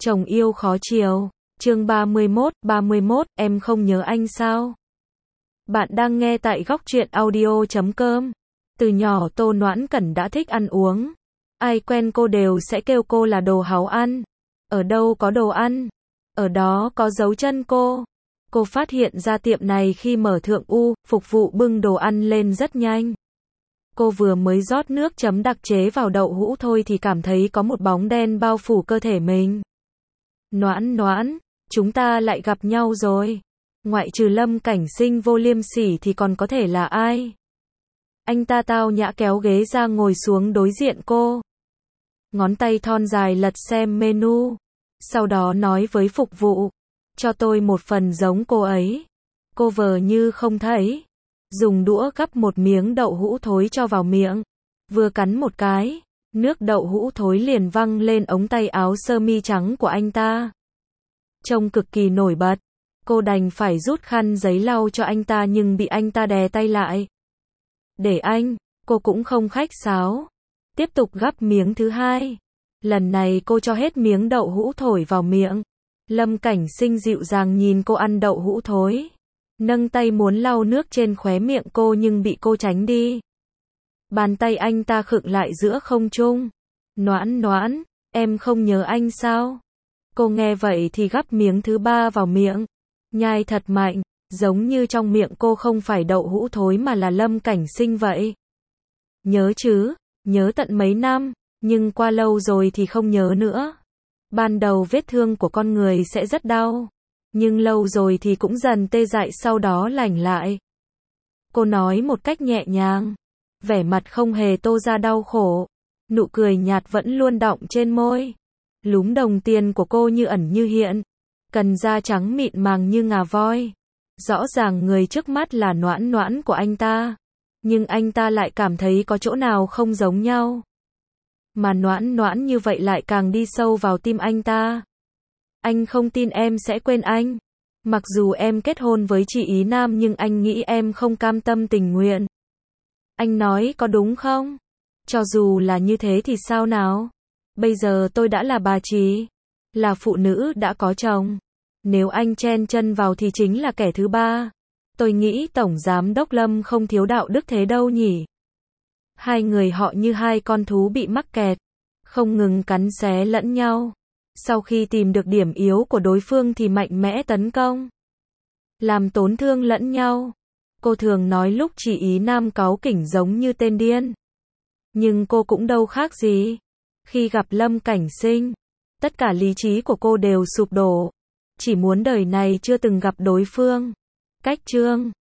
Chồng yêu khó chiều. Chương 31, em không nhớ anh sao? Bạn đang nghe tại góc truyện audio.com. Từ nhỏ Tô Noãn Cẩn đã thích ăn uống. Ai quen cô đều sẽ kêu cô là đồ háo ăn. Ở đâu có đồ ăn, ở đó có dấu chân cô. Cô phát hiện ra tiệm này khi mở thượng U, phục vụ bưng đồ ăn lên rất nhanh. Cô vừa mới rót nước chấm đặc chế vào đậu hũ thôi thì cảm thấy có một bóng đen bao phủ cơ thể mình. Noãn Noãn, chúng ta lại gặp nhau rồi. Ngoại trừ Lâm Cảnh Sinh vô liêm sỉ thì còn có thể là ai? Anh ta tao nhã kéo ghế ra ngồi xuống đối diện cô. Ngón tay thon dài lật xem menu. Sau đó nói với phục vụ, cho tôi một phần giống cô ấy. Cô vờ như không thấy. Dùng đũa gắp một miếng đậu hũ thối cho vào miệng. Vừa cắn một cái, nước đậu hũ thối liền văng lên ống tay áo sơ mi trắng của anh ta. Trông cực kỳ nổi bật. Cô đành phải rút khăn giấy lau cho anh ta nhưng bị anh ta đè tay lại. Để anh, cô cũng không khách sáo. Tiếp tục gắp miếng thứ hai. Lần này cô cho hết miếng đậu hũ thổi vào miệng. Lâm Cảnh Sinh dịu dàng nhìn cô ăn đậu hũ thối. Nâng tay muốn lau nước trên khóe miệng cô nhưng bị cô tránh đi. Bàn tay anh ta khựng lại giữa không trung. Noãn Noãn, em không nhớ anh sao? Cô nghe vậy thì gắp miếng thứ ba vào miệng. Nhai thật mạnh, giống như trong miệng cô không phải đậu hũ thối mà là Lâm Cảnh Sinh vậy. Nhớ chứ, nhớ tận mấy năm, nhưng qua lâu rồi thì không nhớ nữa. Ban đầu vết thương của con người sẽ rất đau, nhưng lâu rồi thì cũng dần tê dại sau đó lành lại. Cô nói một cách nhẹ nhàng, vẻ mặt không hề tô ra đau khổ, nụ cười nhạt vẫn luôn đọng trên môi. Lúm đồng tiền của cô như ẩn như hiện, cần da trắng mịn màng như ngà voi. Rõ ràng người trước mắt là Noãn Noãn của anh ta, nhưng anh ta lại cảm thấy có chỗ nào không giống nhau. Mà Noãn Noãn như vậy lại càng đi sâu vào tim anh ta. Anh không tin em sẽ quên anh. Mặc dù em kết hôn với chị Ý Nam nhưng anh nghĩ em không cam tâm tình nguyện. Anh nói có đúng không? Cho dù là như thế thì sao nào? Bây giờ tôi đã là bà chị, là phụ nữ đã có chồng. Nếu anh chen chân vào thì chính là kẻ thứ ba. Tôi nghĩ Tổng Giám đốc Lâm không thiếu đạo đức thế đâu nhỉ. Hai người họ như hai con thú bị mắc kẹt, không ngừng cắn xé lẫn nhau. Sau khi tìm được điểm yếu của đối phương thì mạnh mẽ tấn công, làm tổn thương lẫn nhau. Cô thường nói lúc chị Ý Nam cáu kỉnh giống như tên điên. Nhưng cô cũng đâu khác gì. Khi gặp Lâm Cảnh Sinh, tất cả lý trí của cô đều sụp đổ. Chỉ muốn đời này chưa từng gặp đối phương. Cách chương